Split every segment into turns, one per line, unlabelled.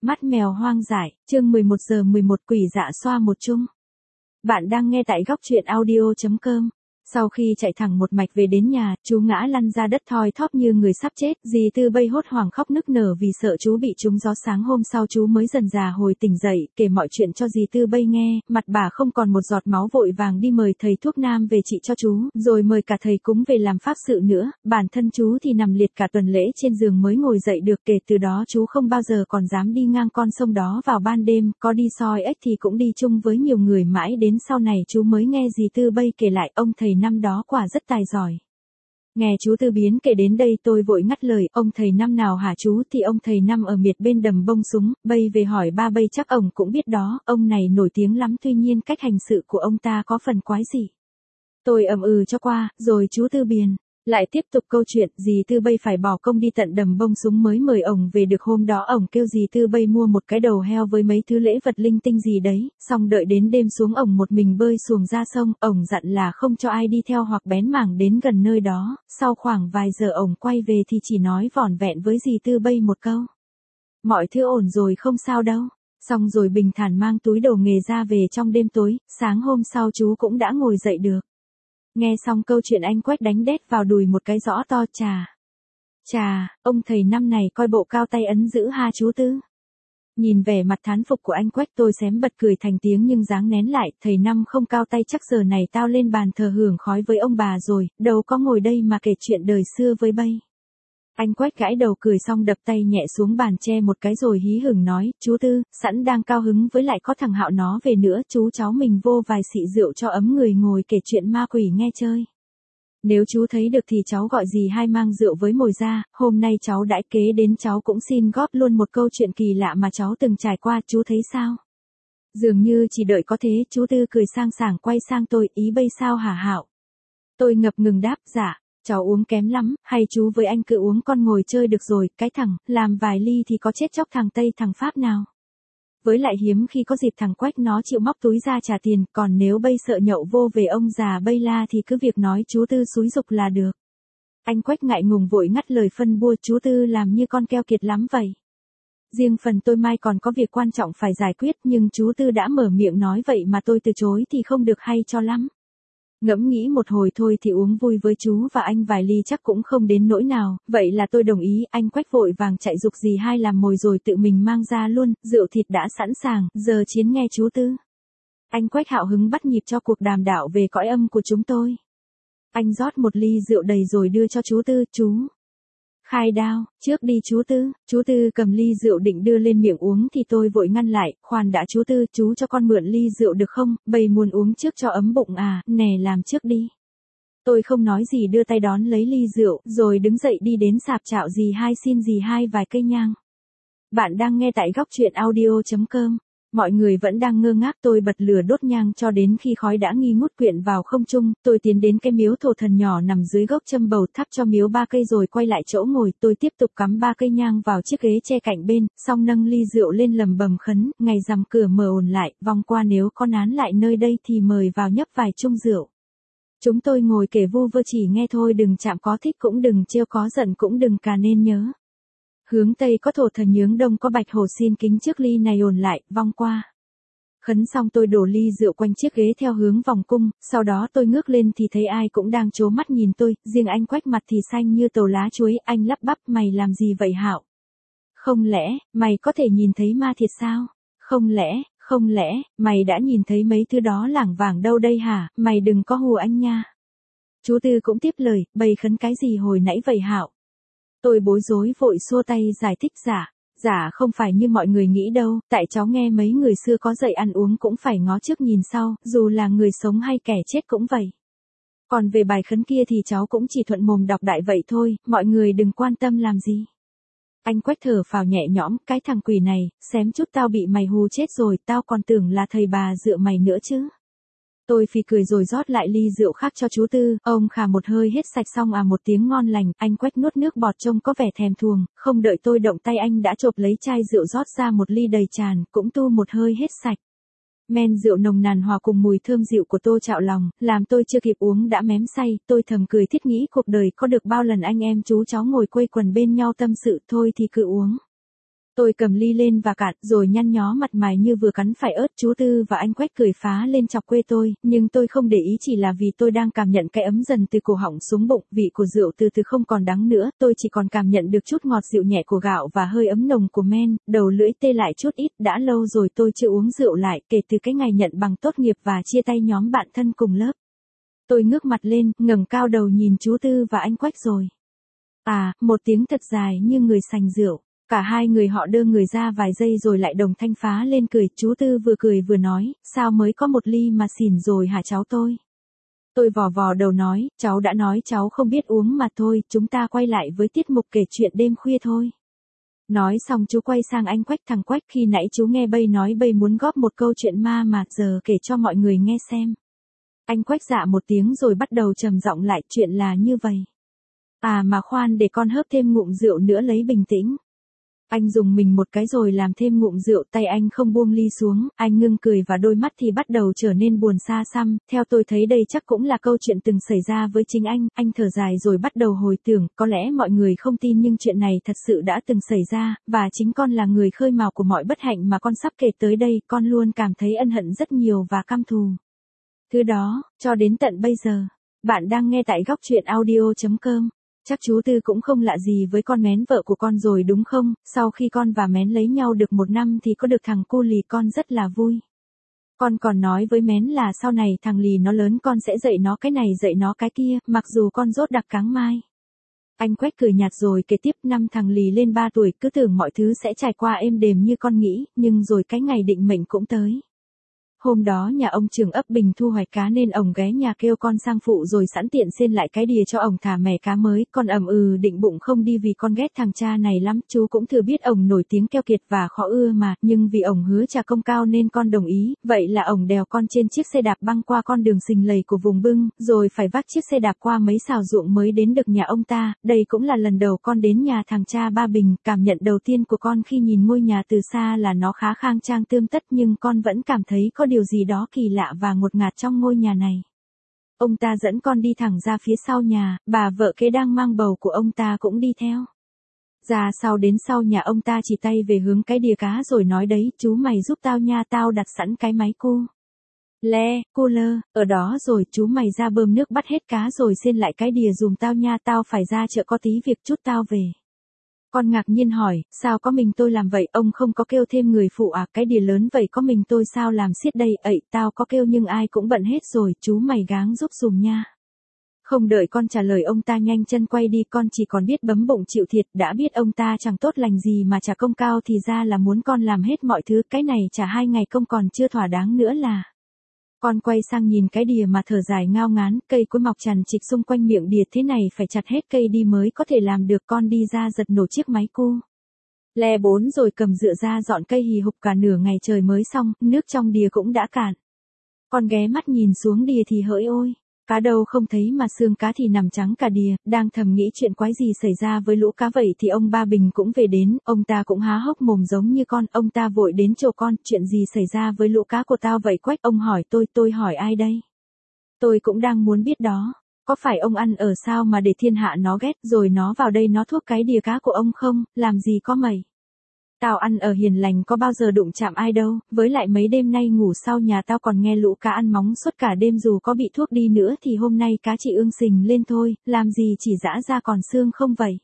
Mắt mèo hoang dại, chương 11 giờ 11 quỷ dạ xoa một chung. Bạn đang nghe tại góc truyện audio.com. Sau khi chạy thẳng một mạch về đến nhà, chú ngã lăn ra đất thoi thóp như người sắp chết. Dì Tư Bây hốt hoảng khóc nức nở vì sợ chú bị trúng gió. Sáng hôm sau chú mới dần dà hồi tỉnh dậy, kể mọi chuyện cho dì Tư Bây nghe. Mặt bà không còn một giọt máu, vội vàng đi mời thầy thuốc nam về trị cho chú, rồi mời cả thầy cúng về làm pháp sự nữa. Bản thân chú thì nằm liệt cả tuần lễ trên giường mới ngồi dậy được. Kể từ đó chú không bao giờ còn dám đi ngang con sông đó vào ban đêm, có đi soi ếch thì cũng đi chung với nhiều người. Mãi đến sau này chú mới nghe dì Tư Bây kể lại, ông thầy năm đó quả rất tài giỏi. Nghe chú Tư Biến kể đến đây tôi vội ngắt lời, ông thầy năm nào hả chú? Thì ông thầy năm ở miệt bên đầm Bông Súng. Bây về hỏi ba Bây chắc ông cũng biết đó, ông này nổi tiếng lắm, tuy nhiên cách hành sự của ông ta có phần quái dị. Tôi cho qua, rồi chú Tư Biến lại tiếp tục câu chuyện. Dì Tư Bây phải bỏ công đi tận đầm Bông Súng mới mời ổng về được. Hôm đó ổng kêu dì Tư Bây mua một cái đầu heo với mấy thứ lễ vật linh tinh gì đấy, xong đợi đến đêm xuống ổng một mình bơi xuồng ra sông. Ổng dặn là không cho ai đi theo hoặc bén mảng đến gần nơi đó. Sau khoảng vài giờ ổng quay về thì chỉ nói vỏn vẹn với dì Tư Bây một câu: mọi thứ ổn rồi, không sao đâu. Xong rồi bình thản mang túi đồ nghề ra về trong đêm tối. Sáng hôm sau chú cũng đã ngồi dậy được. Nghe xong câu chuyện anh Quách đánh đét vào đùi một cái rõ to. Chà, ông thầy năm này coi bộ cao tay ấn dữ ha chú Tư. Nhìn vẻ mặt thán phục của anh Quách tôi xém bật cười thành tiếng nhưng dáng nén lại. Thầy năm không cao tay chắc giờ này tao lên bàn thờ hưởng khói với ông bà rồi, đâu có ngồi đây mà kể chuyện đời xưa với Bây. Anh Quách gãi đầu cười xong đập tay nhẹ xuống bàn che một cái rồi hí hửng nói: chú Tư, sẵn đang cao hứng với lại có thằng Hạo nó về nữa, chú cháu mình vô vài xị rượu cho ấm người ngồi kể chuyện ma quỷ nghe chơi. Nếu chú thấy được thì cháu gọi dì hai mang rượu với mồi ra, hôm nay cháu đãi kế đến cháu cũng xin góp luôn một câu chuyện kỳ lạ mà cháu từng trải qua, chú thấy sao? Dường như chỉ đợi có thế, chú Tư cười sang sảng quay sang tôi: ý Bây sao hả Hạo? Tôi ngập ngừng đáp: dạ. Cháu uống kém lắm, hay chú với anh cứ uống, con ngồi chơi được rồi. Cái thằng, làm vài ly thì có chết chóc thằng Tây thằng Pháp nào. Với lại hiếm khi có dịp thằng Quách nó chịu móc túi ra trả tiền, còn nếu Bây sợ nhậu vô về ông già Bây la thì cứ việc nói chú Tư xúi giục là được. Anh Quách ngại ngùng vội ngắt lời phân bua: chú Tư làm như con keo kiệt lắm vậy. Riêng phần tôi mai còn có việc quan trọng phải giải quyết, nhưng chú Tư đã mở miệng nói vậy mà tôi từ chối thì không được hay cho lắm. Ngẫm nghĩ một hồi thôi thì uống vui với chú và anh vài ly chắc cũng không đến nỗi nào, vậy là tôi đồng ý. Anh Quách vội vàng chạy giục dì hai làm mồi rồi tự mình mang ra luôn, rượu thịt đã sẵn sàng, giờ chiến nghe chú Tư. Anh Quách hào hứng bắt nhịp cho cuộc đàm đạo về cõi âm của chúng tôi. Anh rót một ly rượu đầy rồi đưa cho chú Tư: chú khai đao, trước đi chú Tư. Chú Tư cầm ly rượu định đưa lên miệng uống thì tôi vội ngăn lại: khoan đã chú Tư, chú cho con mượn ly rượu được không, Bây muốn uống trước cho ấm bụng à, nè làm trước đi. Tôi không nói gì đưa tay đón lấy ly rượu, rồi đứng dậy đi đến sạp chạo dì hai xin dì hai vài cây nhang. Bạn đang nghe tại góc truyện audio.com. Mọi người vẫn đang ngơ ngác, tôi bật lửa đốt nhang cho đến khi khói đã nghi ngút quyện vào không trung. Tôi tiến đến cái miếu thổ thần nhỏ nằm dưới gốc châm bầu, thắp cho miếu 3 cây rồi quay lại chỗ ngồi. Tôi tiếp tục cắm 3 cây nhang vào chiếc ghế che cạnh bên, xong nâng ly rượu lên lầm bầm khấn: ngày rằm cửa mở ổn lại, vòng qua nếu có nán lại nơi đây thì mời vào nhấp vài chung rượu. Chúng tôi ngồi kể vu vơ chỉ nghe thôi, đừng chạm, có thích cũng đừng trêu, có giận cũng đừng cà nên nhớ. Hướng Tây có thổ thần, hướng Đông có bạch hổ, xin kính trước ly này ổn lại, vong qua. Khấn xong tôi đổ ly rượu quanh chiếc ghế theo hướng vòng cung, sau đó tôi ngước lên thì thấy ai cũng đang trố mắt nhìn tôi, riêng anh Quách mặt thì xanh như tàu lá chuối. Anh lắp bắp: mày làm gì vậy Hạo? Không lẽ, mày có thể nhìn thấy ma thiệt sao? Không lẽ, mày đã nhìn thấy mấy thứ đó lảng vảng đâu đây hả? Mày đừng có hù anh nha. Chú Tư cũng tiếp lời: Bây khấn cái gì hồi nãy vậy Hạo? Tôi bối rối vội xua tay giải thích: Dạ không phải như mọi người nghĩ đâu, tại cháu nghe mấy người xưa có dạy ăn uống cũng phải ngó trước nhìn sau, dù là người sống hay kẻ chết cũng vậy. Còn về bài khấn kia thì cháu cũng chỉ thuận mồm đọc đại vậy thôi, mọi người đừng quan tâm làm gì. Anh Quách thở phào nhẹ nhõm: cái thằng quỷ này, xém chút tao bị mày hù chết rồi, tao còn tưởng là thầy bà dựa mày nữa chứ. Tôi phì cười rồi rót lại ly rượu khác cho chú Tư, ông khà một hơi hết sạch xong một tiếng ngon lành. Anh Quách nuốt nước bọt trông có vẻ thèm thuồng, không đợi tôi động tay anh đã chộp lấy chai rượu rót ra một ly đầy tràn, cũng tu một hơi hết sạch. Men rượu nồng nàn hòa cùng mùi thơm dịu của tô chạo lòng, làm tôi chưa kịp uống đã mém say. Tôi thầm cười thiết nghĩ cuộc đời có được bao lần anh em chú cháu ngồi quây quần bên nhau tâm sự, thôi thì cứ uống. Tôi cầm ly lên và cạn, rồi nhăn nhó mặt mày như vừa cắn phải ớt. Chú Tư và anh Quách cười phá lên chọc quê tôi, nhưng tôi không để ý, chỉ là vì tôi đang cảm nhận cái ấm dần từ cổ họng xuống bụng, vị của rượu từ từ không còn đắng nữa, tôi chỉ còn cảm nhận được chút ngọt dịu nhẹ của gạo và hơi ấm nồng của men, đầu lưỡi tê lại chút ít, đã lâu rồi tôi chưa uống rượu lại, kể từ cái ngày nhận bằng tốt nghiệp và chia tay nhóm bạn thân cùng lớp. Tôi ngước mặt lên, ngẩng cao đầu nhìn chú Tư và anh Quách rồi. À, một tiếng thật dài như người sành rượu. Cả hai người họ đơ người ra vài giây rồi lại đồng thanh phá lên cười. Chú Tư vừa cười vừa nói, sao mới có một ly mà xỉn rồi hả cháu tôi? Tôi vò vò đầu nói, cháu đã nói cháu không biết uống mà thôi, chúng ta quay lại với tiết mục kể chuyện đêm khuya thôi. Nói xong chú quay sang anh Quách, thằng Quách khi nãy chú nghe Bây nói Bây muốn góp một câu chuyện ma mà giờ kể cho mọi người nghe xem. Anh Quách dạ một tiếng rồi bắt đầu trầm giọng lại, chuyện là như vậy. À mà khoan, để con hớp thêm ngụm rượu nữa lấy bình tĩnh. Anh dùng mình một cái rồi làm thêm ngụm rượu, tay anh không buông ly xuống, anh ngưng cười và đôi mắt thì bắt đầu trở nên buồn xa xăm. Theo tôi thấy đây chắc cũng là câu chuyện từng xảy ra với chính anh thở dài rồi bắt đầu hồi tưởng, có lẽ mọi người không tin nhưng chuyện này thật sự đã từng xảy ra, và chính con là người khơi mào của mọi bất hạnh mà con sắp kể tới đây, con luôn cảm thấy ân hận rất nhiều và căm thù. Thứ đó, cho đến tận bây giờ. Bạn đang nghe tại góc truyện audio.com. Chắc chú Tư cũng không lạ gì với con Mén vợ của con rồi đúng không? Sau khi con và Mén lấy nhau được 1 năm thì có được thằng cu lì, con rất là vui. Con còn nói với Mén là sau này thằng lì nó lớn con sẽ dạy nó cái này dạy nó cái kia, mặc dù con dốt đặc cáng mai. Anh Quách cười nhạt rồi kể tiếp, năm thằng lì lên 3 tuổi, cứ tưởng mọi thứ sẽ trải qua êm đềm như con nghĩ, nhưng rồi cái ngày định mệnh cũng tới. Hôm đó nhà ông Trường ấp Bình thu hoạch cá nên ổng ghé nhà kêu con sang phụ rồi sẵn tiện xên lại cái đìa cho ổng thả mẻ cá mới, con định bụng không đi vì con ghét thằng cha này lắm, chú cũng thừa biết ổng nổi tiếng keo kiệt và khó ưa mà, nhưng vì ổng hứa trả công cao nên con đồng ý, vậy là ổng đèo con trên chiếc xe đạp băng qua con đường sình lầy của vùng Bưng, rồi phải vác chiếc xe đạp qua mấy xào ruộng mới đến được nhà ông ta. Đây cũng là lần đầu con đến nhà thằng cha Ba Bình, cảm nhận đầu tiên của con khi nhìn ngôi nhà từ xa là nó khá khang trang tươm tất, nhưng con vẫn cảm thấy có điều gì đó kỳ lạ và ngột ngạt trong ngôi nhà này. Ông ta dẫn con đi thẳng ra phía sau nhà, bà vợ kế đang mang bầu của ông ta cũng đi theo. Ra sau đến sau nhà ông ta chỉ tay về hướng cái đìa cá rồi nói, đấy, chú mày giúp tao nha, tao đặt sẵn cái máy cu cooler ở đó rồi, chú mày ra bơm nước bắt hết cá rồi xên lại cái đìa giùm tao nha, tao phải ra chợ có tí việc chút tao về. Con ngạc nhiên hỏi, sao có mình tôi làm vậy, ông không có kêu thêm người phụ à, cái đìa lớn vậy có mình tôi sao làm xiết đây, tao có kêu nhưng ai cũng bận hết rồi, chú mày gắng giúp dùm nha. Không đợi con trả lời ông ta nhanh chân quay đi, con chỉ còn biết bấm bụng chịu thiệt, đã biết ông ta chẳng tốt lành gì mà trả công cao thì ra là muốn con làm hết mọi thứ, cái này trả 2 ngày công còn chưa thỏa đáng nữa là. Con quay sang nhìn cái đìa mà thở dài ngao ngán, cây cối mọc chằng chịt xung quanh miệng đìa thế này phải chặt hết cây đi mới có thể làm được. Con đi ra giật nổ chiếc máy cu le 4 rồi cầm dựa ra dọn cây hì hục, cả nửa ngày trời mới xong, nước trong đìa cũng đã cạn. Con ghé mắt nhìn xuống đìa thì hỡi ôi, cá đâu không thấy mà xương cá thì nằm trắng cả đìa, đang thầm nghĩ chuyện quái gì xảy ra với lũ cá vậy thì ông Ba Bình cũng về đến, ông ta cũng há hốc mồm giống như con, ông ta vội đến chỗ con, chuyện gì xảy ra với lũ cá của tao vậy Quách, ông hỏi tôi hỏi ai đây? Tôi cũng đang muốn biết đó, có phải ông ăn ở sao mà để thiên hạ nó ghét rồi nó vào đây nó thuốc cái đìa cá của ông không, làm gì có mày. Tao ăn ở hiền lành có bao giờ đụng chạm ai đâu, với lại mấy đêm nay ngủ sau nhà tao còn nghe lũ cá ăn móng suốt cả đêm, dù có bị thuốc đi nữa thì hôm nay cá chỉ ương sình lên thôi, làm gì chỉ giã ra còn xương không vậy.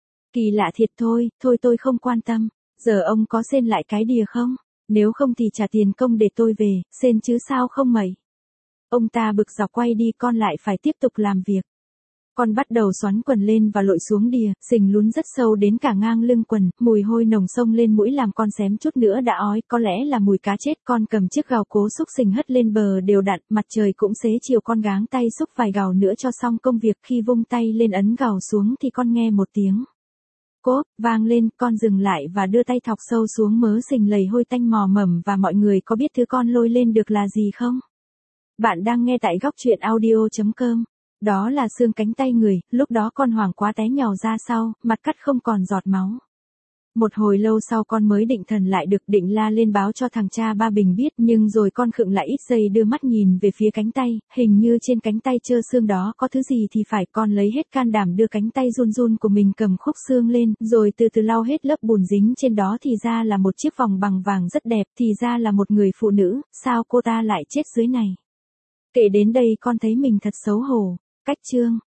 Kỳ lạ thiệt, thôi tôi không quan tâm, giờ ông có xên lại cái đìa không? Nếu không thì trả tiền công để tôi về, xên chứ sao không mày. Ông ta bực dọc quay đi, con lại phải tiếp tục làm việc. Con bắt đầu xoắn quần lên và lội xuống đìa, sình lún rất sâu đến cả ngang lưng quần, mùi hôi nồng xông lên mũi làm con xém chút nữa đã ói, có lẽ là mùi cá chết. Con cầm chiếc gào cố xúc sình hất lên bờ đều đặn, mặt trời cũng xế chiều, con gắng tay xúc vài gào nữa cho xong công việc. Khi vung tay lên ấn gào xuống thì con nghe một tiếng cốp vang lên, con dừng lại và đưa tay thọc sâu xuống mớ sình lầy hôi tanh mò mẩm. Và mọi người có biết thứ con lôi lên được là gì không? Bạn đang nghe tại góc truyện audio.com. Đó là xương cánh tay người, lúc đó con hoảng quá té nhào ra sau, mặt cắt không còn giọt máu. Một hồi lâu sau con mới định thần lại được, định la lên báo cho thằng cha ba Bình biết, nhưng rồi con khựng lại ít giây đưa mắt nhìn về phía cánh tay, hình như trên cánh tay trơ xương đó có thứ gì thì phải. Con lấy hết can đảm đưa cánh tay run run của mình cầm khúc xương lên, rồi từ từ lau hết lớp bùn dính trên đó. Thì ra là một chiếc vòng bằng vàng rất đẹp, thì ra là một người phụ nữ, sao cô ta lại chết dưới này? Kể đến đây con thấy mình thật xấu hổ. Cách chương